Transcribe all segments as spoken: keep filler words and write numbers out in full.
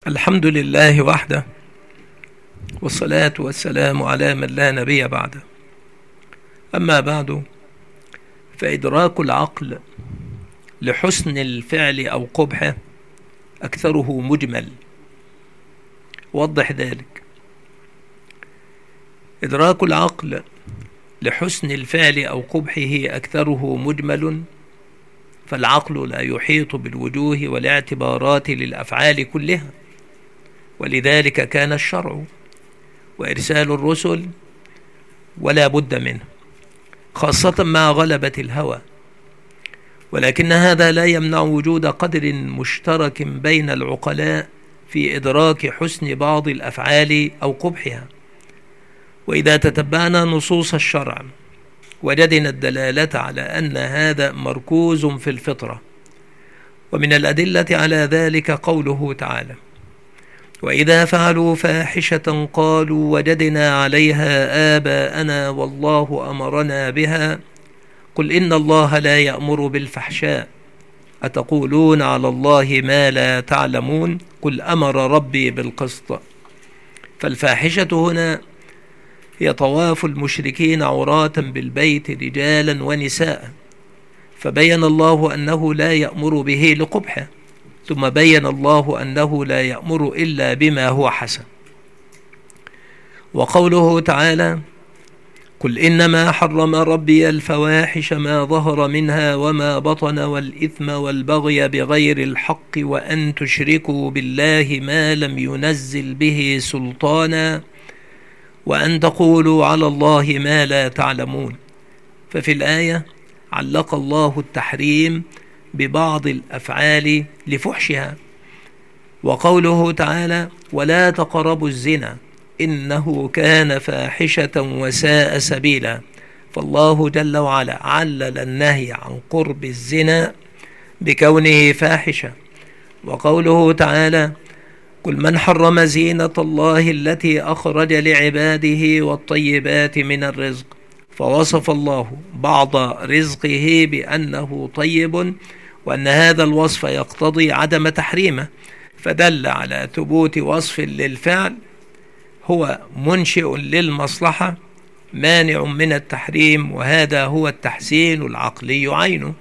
الحمد لله وحده، والصلاة والسلام على من لا نبي بعده. أما بعد، فإدراك العقل لحسن الفعل أو قبحه أكثره مجمل. وضح ذلك. إدراك العقل لحسن الفعل أو قبحه أكثره مجمل، فالعقل لا يحيط بالوجوه والاعتبارات للأفعال كلها، ولذلك كان الشرع وإرسال الرسل ولا بد منه، خاصة مع غلبة الهوى. ولكن هذا لا يمنع وجود قدر مشترك بين العقلاء في إدراك حسن بعض الأفعال أو قبحها. وإذا تتبعنا نصوص الشرع وجدنا الدلالة على أن هذا مركوز في الفطرة. ومن الأدلة على ذلك قوله تعالى: وإذا فعلوا فاحشة قالوا وجدنا عليها آباءنا والله أمرنا بها قل إن الله لا يأمر بالفحشاء أتقولون على الله ما لا تعلمون قل أمر ربي بالقسط. فالفاحشة هنا هي طواف المشركين عراة بالبيت رجالا ونساء، فبين الله أنه لا يأمر به لقبحه، ثم بين الله أنه لا يأمر إلا بما هو حسن. وقوله تعالى: قل إنما حرم ربي الفواحش ما ظهر منها وما بطن والإثم والبغي بغير الحق وأن تشركوا بالله ما لم ينزل به سلطانا وأن تقولوا على الله ما لا تعلمون. ففي الآية علق الله التحريم ببعض الأفعال لفحشها. وقوله تعالى: ولا تقربوا الزنا إنه كان فاحشة وساء سبيلا. فالله جل وعلا علل النهي عن قرب الزنا بكونه فاحشة. وقوله تعالى: قل من حرم زينة الله التي أخرج لعباده والطيبات من الرزق. فوصف الله بعض رزقه بأنه طيب، وأن هذا الوصف يقتضي عدم تحريمه، فدل على ثبوت وصف للفعل هو منشئ للمصلحة مانع من التحريم، وهذا هو التحسين العقلي عينه.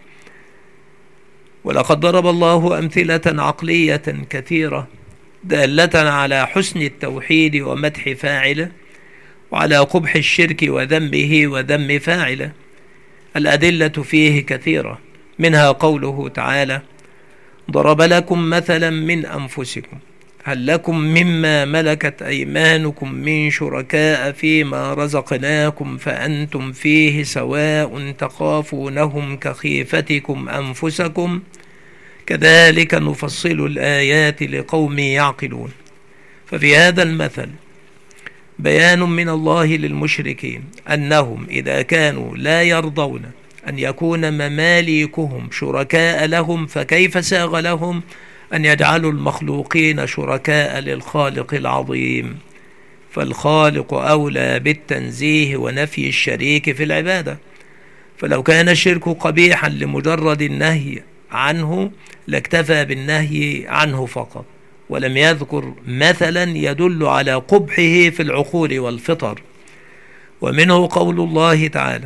ولقد ضرب الله أمثلة عقلية كثيرة دالة على حسن التوحيد ومدح فاعله، وعلى قبح الشرك وذنبه وذم فاعله. الأدلة فيه كثيرة، منها قوله تعالى: ضرب لكم مثلا من أنفسكم هل لكم مما ملكت أيمانكم من شركاء فيما رزقناكم فأنتم فيه سواء تخافونهم كخيفتكم أنفسكم كذلك نفصل الآيات لقوم يعقلون. ففي هذا المثل بيان من الله للمشركين أنهم إذا كانوا لا يرضون أن يكون مماليكهم شركاء لهم، فكيف ساغ لهم أن يجعلوا المخلوقين شركاء للخالق العظيم؟ فالخالق أولى بالتنزيه ونفي الشريك في العبادة. فلو كان الشرك قبيحا لمجرد النهي عنه لاكتفى بالنهي عنه فقط، ولم يذكر مثلا يدل على قبحه في العقول والفطر. ومنه قول الله تعالى: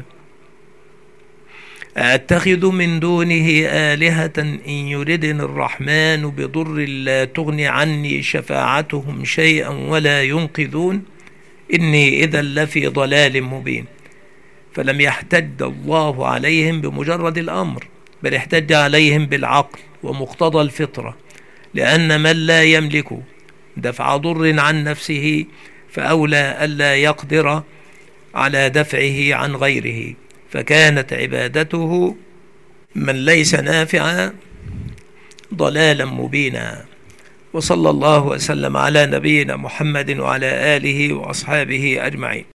أتخذ من دونه آلهة إن يردن الرحمن بضر لا تغن عني شفاعتهم شيئا ولا ينقذون إني إذا لفي ضلال مبين. فلم يحتج الله عليهم بمجرد الأمر، بل احتج عليهم بالعقل ومقتضى الفطرة، لأن من لا يملك دفع ضر عن نفسه فأولى ألا يقدر على دفعه عن غيره، فكانت عبادته من ليس نافعا ضلالا مبينا. وصلى الله وسلم على نبينا محمد وعلى آله وأصحابه أجمعين.